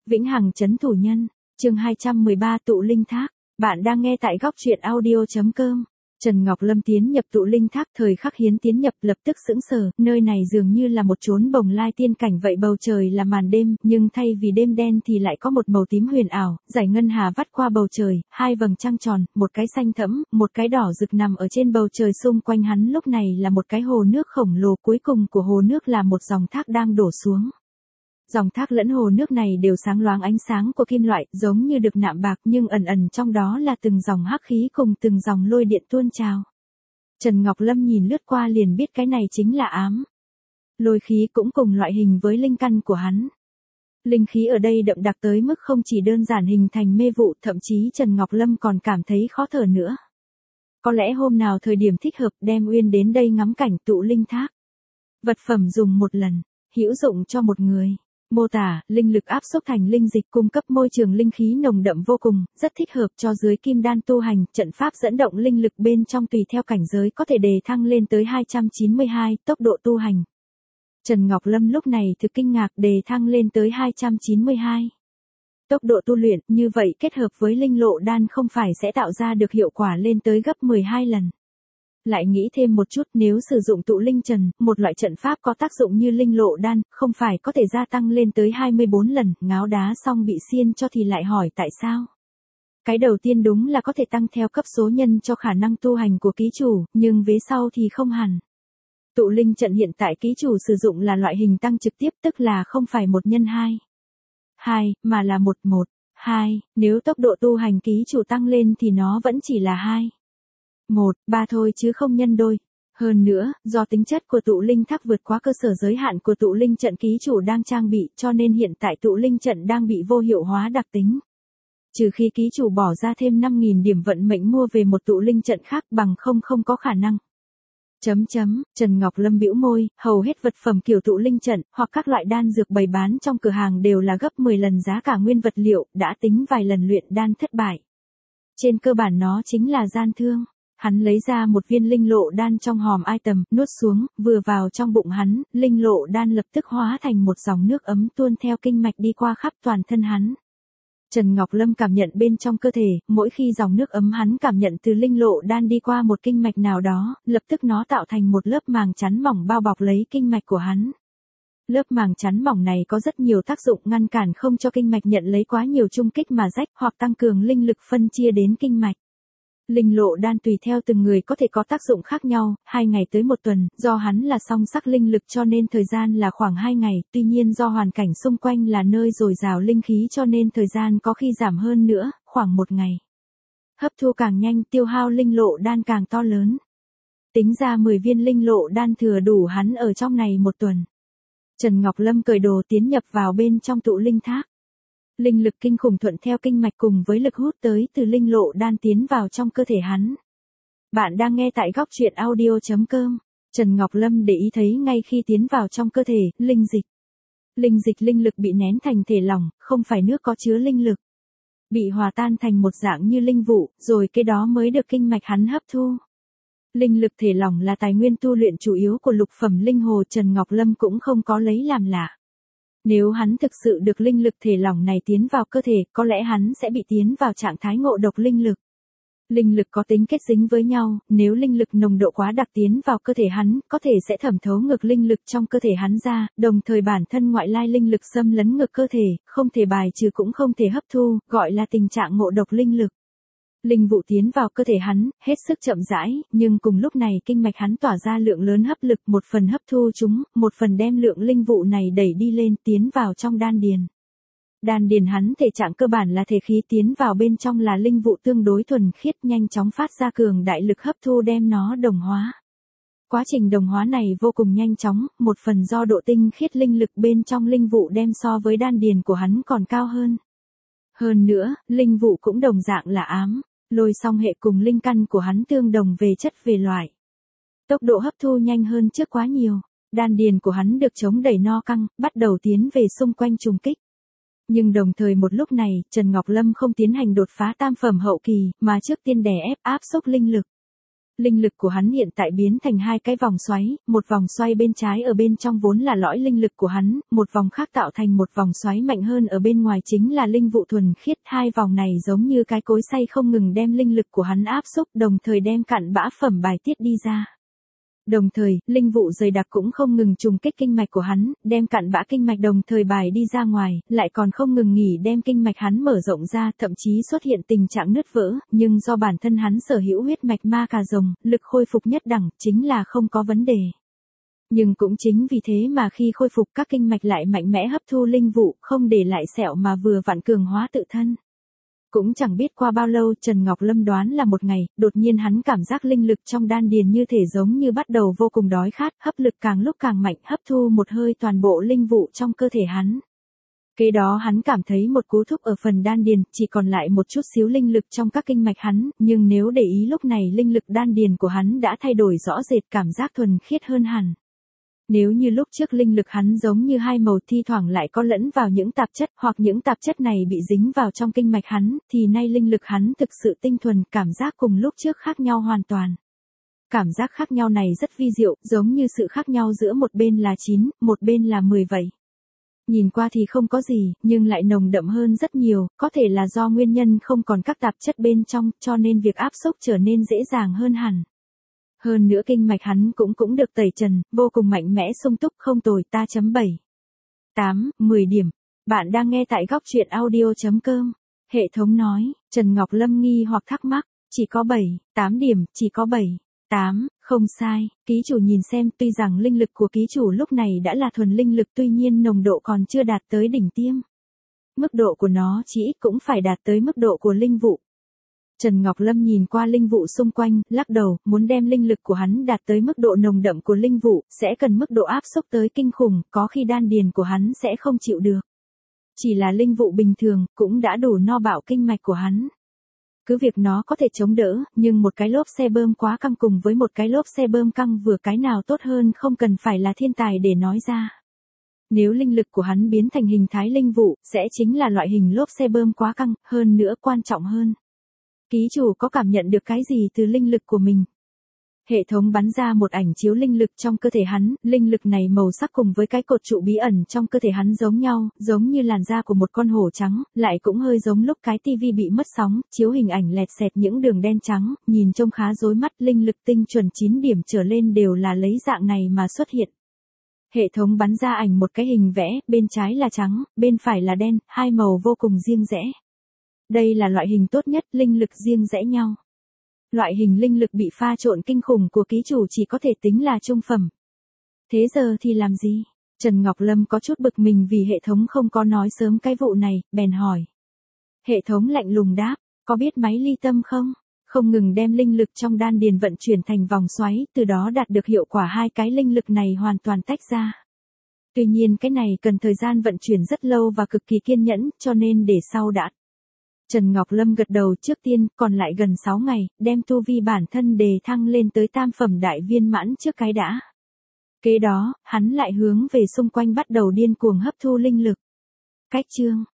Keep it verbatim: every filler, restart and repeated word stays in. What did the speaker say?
Vĩnh hằng trấn thủ nhân, chương hai trăm mười ba tụ linh thác. Bạn đang nghe tại góc truyện audio chấm com. Trần Ngọc Lâm tiến nhập tụ linh thác, thời khắc Hiến tiến nhập lập tức sững sờ, nơi này dường như là một chốn bồng lai tiên cảnh vậy, bầu trời là màn đêm, nhưng thay vì đêm đen thì lại có một màu tím huyền ảo, dải ngân hà vắt qua bầu trời, hai vầng trăng tròn, một cái xanh thẫm, một cái đỏ rực nằm ở trên bầu trời, xung quanh hắn lúc này là một cái hồ nước khổng lồ, cuối cùng của hồ nước là một dòng thác đang đổ xuống. Dòng thác lẫn hồ nước này đều sáng loáng ánh sáng của kim loại, giống như được nạm bạc, nhưng ẩn ẩn trong đó là từng dòng hắc khí cùng từng dòng lôi điện tuôn trào. Trần Ngọc Lâm nhìn lướt qua liền biết cái này chính là ám lôi khí, cũng cùng loại hình với linh căn của hắn. Linh khí ở đây đậm đặc tới mức không chỉ đơn giản hình thành mê vụ, thậm chí Trần Ngọc Lâm còn cảm thấy khó thở nữa. Có lẽ hôm nào thời điểm thích hợp đem Uyên đến đây ngắm cảnh tụ linh thác. Vật phẩm dùng một lần, hữu dụng cho một người. Mô tả, linh lực áp xúc thành linh dịch, cung cấp môi trường linh khí nồng đậm vô cùng, rất thích hợp cho dưới kim đan tu hành. Trận pháp dẫn động linh lực bên trong tùy theo cảnh giới có thể đề thăng lên tới hai trăm chín mươi hai, tốc độ tu hành. Trần Ngọc Lâm lúc này thực kinh ngạc, đề thăng lên tới hai trăm chín mươi hai. Tốc độ tu luyện, như vậy kết hợp với linh lộ đan không phải sẽ tạo ra được hiệu quả lên tới gấp mười hai lần. Lại nghĩ thêm một chút, nếu sử dụng tụ linh trần, một loại trận pháp có tác dụng như linh lộ đan, không phải có thể gia tăng lên tới hai mươi bốn lần, ngáo đá xong bị xiên cho thì lại hỏi tại sao. Cái đầu tiên đúng là có thể tăng theo cấp số nhân cho khả năng tu hành của ký chủ, nhưng vế sau thì không hẳn. Tụ linh trận hiện tại ký chủ sử dụng là loại hình tăng trực tiếp, tức là không phải một nhân hai. hai, mà là một một, hai, nếu tốc độ tu hành ký chủ tăng lên thì nó vẫn chỉ là hai. một, ba thôi chứ không nhân đôi. Hơn nữa, do tính chất của tụ linh thác vượt quá cơ sở giới hạn của tụ linh trận ký chủ đang trang bị, cho nên hiện tại tụ linh trận đang bị vô hiệu hóa đặc tính. Trừ khi ký chủ bỏ ra thêm năm nghìn điểm vận mệnh mua về một tụ linh trận khác, bằng không không có khả năng. Chấm chấm, Trần Ngọc Lâm bĩu môi, hầu hết vật phẩm kiểu tụ linh trận, hoặc các loại đan dược bày bán trong cửa hàng đều là gấp mười lần giá cả nguyên vật liệu, đã tính vài lần luyện đan thất bại. Trên cơ bản nó chính là gian thương. Hắn lấy ra một viên linh lộ đan trong hòm item, nuốt xuống, vừa vào trong bụng hắn, linh lộ đan lập tức hóa thành một dòng nước ấm tuôn theo kinh mạch đi qua khắp toàn thân hắn. Trần Ngọc Lâm cảm nhận bên trong cơ thể, mỗi khi dòng nước ấm hắn cảm nhận từ linh lộ đan đi qua một kinh mạch nào đó, lập tức nó tạo thành một lớp màng chắn mỏng bao bọc lấy kinh mạch của hắn. Lớp màng chắn mỏng này có rất nhiều tác dụng, ngăn cản không cho kinh mạch nhận lấy quá nhiều chung kích mà rách, hoặc tăng cường linh lực phân chia đến kinh mạch. Linh lộ đan tùy theo từng người có thể có tác dụng khác nhau, hai ngày tới một tuần, do hắn là song sắc linh lực cho nên thời gian là khoảng hai ngày, tuy nhiên do hoàn cảnh xung quanh là nơi dồi dào linh khí cho nên thời gian có khi giảm hơn nữa, khoảng một ngày. Hấp thu càng nhanh, tiêu hao linh lộ đan càng to lớn. Tính ra mười viên linh lộ đan thừa đủ hắn ở trong này một tuần. Trần Ngọc Lâm cởi đồ tiến nhập vào bên trong tụ linh thác. Linh lực kinh khủng thuận theo kinh mạch cùng với lực hút tới từ linh lộ đan tiến vào trong cơ thể hắn. Bạn đang nghe tại góc truyện audio chấm com. Trần Ngọc Lâm để ý thấy ngay khi tiến vào trong cơ thể, linh dịch. Linh dịch linh lực bị nén thành thể lỏng, không phải nước có chứa linh lực. Bị hòa tan thành một dạng như linh vụ, rồi cái đó mới được kinh mạch hắn hấp thu. Linh lực thể lỏng là tài nguyên tu luyện chủ yếu của lục phẩm linh hồ, Trần Ngọc Lâm cũng không có lấy làm lạ. Nếu hắn thực sự được linh lực thể lỏng này tiến vào cơ thể, có lẽ hắn sẽ bị tiến vào trạng thái ngộ độc linh lực. Linh lực có tính kết dính với nhau, nếu linh lực nồng độ quá đặc tiến vào cơ thể hắn, có thể sẽ thẩm thấu ngược linh lực trong cơ thể hắn ra, đồng thời bản thân ngoại lai linh lực xâm lấn ngược cơ thể, không thể bài trừ cũng không thể hấp thu, gọi là tình trạng ngộ độc linh lực. Linh vụ tiến vào cơ thể hắn, hết sức chậm rãi, nhưng cùng lúc này kinh mạch hắn tỏa ra lượng lớn hấp lực, một phần hấp thu chúng, một phần đem lượng linh vụ này đẩy đi lên, tiến vào trong đan điền. Đan điền hắn thể trạng cơ bản là thể khí, tiến vào bên trong là linh vụ tương đối thuần khiết, nhanh chóng phát ra cường đại lực hấp thu đem nó đồng hóa. Quá trình đồng hóa này vô cùng nhanh chóng, một phần do độ tinh khiết linh lực bên trong linh vụ đem so với đan điền của hắn còn cao hơn. Hơn nữa, linh vụ cũng đồng dạng là ám lôi song hệ cùng linh căn của hắn tương đồng về chất về loại. Tốc độ hấp thu nhanh hơn trước quá nhiều, đan điền của hắn được chống đẩy no căng, bắt đầu tiến về xung quanh trùng kích. Nhưng đồng thời một lúc này, Trần Ngọc Lâm không tiến hành đột phá tam phẩm hậu kỳ, mà trước tiên đè ép áp xúc linh lực. Linh lực của hắn hiện tại biến thành hai cái vòng xoáy, một vòng xoay bên trái ở bên trong vốn là lõi linh lực của hắn, một vòng khác tạo thành một vòng xoáy mạnh hơn ở bên ngoài chính là linh vụ thuần khiết. Hai vòng này giống như cái cối xay không ngừng đem linh lực của hắn áp xúc, đồng thời đem cặn bã phẩm bài tiết đi ra. Đồng thời, linh vụ dày đặc cũng không ngừng trùng kích kinh mạch của hắn, đem cặn bã kinh mạch đồng thời bài đi ra ngoài, lại còn không ngừng nghỉ đem kinh mạch hắn mở rộng ra, thậm chí xuất hiện tình trạng nứt vỡ, nhưng do bản thân hắn sở hữu huyết mạch ma cà rồng, lực khôi phục nhất đẳng, chính là không có vấn đề. Nhưng cũng chính vì thế mà khi khôi phục các kinh mạch lại mạnh mẽ hấp thu linh vụ, không để lại sẹo mà vừa vặn cường hóa tự thân. Cũng chẳng biết qua bao lâu, Trần Ngọc Lâm đoán là một ngày, đột nhiên hắn cảm giác linh lực trong đan điền như thể giống như bắt đầu vô cùng đói khát, hấp lực càng lúc càng mạnh, hấp thu một hơi toàn bộ linh vụ trong cơ thể hắn. Kế đó hắn cảm thấy một cú thúc ở phần đan điền, chỉ còn lại một chút xíu linh lực trong các kinh mạch hắn, nhưng nếu để ý lúc này linh lực đan điền của hắn đã thay đổi rõ rệt, cảm giác thuần khiết hơn hẳn. Nếu như lúc trước linh lực hắn giống như hai màu thi thoảng lại có lẫn vào những tạp chất, hoặc những tạp chất này bị dính vào trong kinh mạch hắn, thì nay linh lực hắn thực sự tinh thuần, cảm giác cùng lúc trước khác nhau hoàn toàn. Cảm giác khác nhau này rất vi diệu, giống như sự khác nhau giữa một bên là chín, một bên là mười vậy. Nhìn qua thì không có gì, nhưng lại nồng đậm hơn rất nhiều, có thể là do nguyên nhân không còn các tạp chất bên trong, cho nên việc áp xúc trở nên dễ dàng hơn hẳn. Hơn nữa kinh mạch hắn cũng cũng được tẩy trần, vô cùng mạnh mẽ sung túc không tồi. Ta chấm bảy, tám, mười điểm. Bạn đang nghe tại góc truyện audio.com. Hệ thống nói, Trần Ngọc Lâm nghi hoặc thắc mắc, chỉ có bảy, tám điểm, chỉ có bảy, tám, không sai. Ký chủ nhìn xem, tuy rằng linh lực của ký chủ lúc này đã là thuần linh lực, tuy nhiên nồng độ còn chưa đạt tới đỉnh tiêm. Mức độ của nó chỉ ít cũng phải đạt tới mức độ của linh vụ. Trần Ngọc Lâm nhìn qua linh vụ xung quanh, lắc đầu, muốn đem linh lực của hắn đạt tới mức độ nồng đậm của linh vụ, sẽ cần mức độ áp xúc tới kinh khủng, có khi đan điền của hắn sẽ không chịu được. Chỉ là linh vụ bình thường, cũng đã đủ no bạo kinh mạch của hắn. Cứ việc nó có thể chống đỡ, nhưng một cái lốp xe bơm quá căng cùng với một cái lốp xe bơm căng vừa cái nào tốt hơn không cần phải là thiên tài để nói ra. Nếu linh lực của hắn biến thành hình thái linh vụ, sẽ chính là loại hình lốp xe bơm quá căng, hơn nữa quan trọng hơn. Ký chủ có cảm nhận được cái gì từ linh lực của mình? Hệ thống bắn ra một ảnh chiếu linh lực trong cơ thể hắn, linh lực này màu sắc cùng với cái cột trụ bí ẩn trong cơ thể hắn giống nhau, giống như làn da của một con hổ trắng, lại cũng hơi giống lúc cái tivi bị mất sóng, chiếu hình ảnh lẹt xẹt những đường đen trắng, nhìn trông khá rối mắt, linh lực tinh chuẩn chín điểm trở lên đều là lấy dạng này mà xuất hiện. Hệ thống bắn ra ảnh một cái hình vẽ, bên trái là trắng, bên phải là đen, hai màu vô cùng riêng rẽ. Đây là loại hình tốt nhất, linh lực riêng rẽ nhau. Loại hình linh lực bị pha trộn kinh khủng của ký chủ chỉ có thể tính là trung phẩm. Thế giờ thì làm gì? Trần Ngọc Lâm có chút bực mình vì hệ thống không có nói sớm cái vụ này, bèn hỏi. Hệ thống lạnh lùng đáp, có biết máy ly tâm không? Không ngừng đem linh lực trong đan điền vận chuyển thành vòng xoáy, từ đó đạt được hiệu quả hai cái linh lực này hoàn toàn tách ra. Tuy nhiên cái này cần thời gian vận chuyển rất lâu và cực kỳ kiên nhẫn, cho nên để sau đã. Trần Ngọc Lâm gật đầu, trước tiên, còn lại gần sáu ngày, đem tu vi bản thân đề thăng lên tới tam phẩm đại viên mãn trước cái đã. Kế đó, hắn lại hướng về xung quanh bắt đầu điên cuồng hấp thu linh lực. Cách chương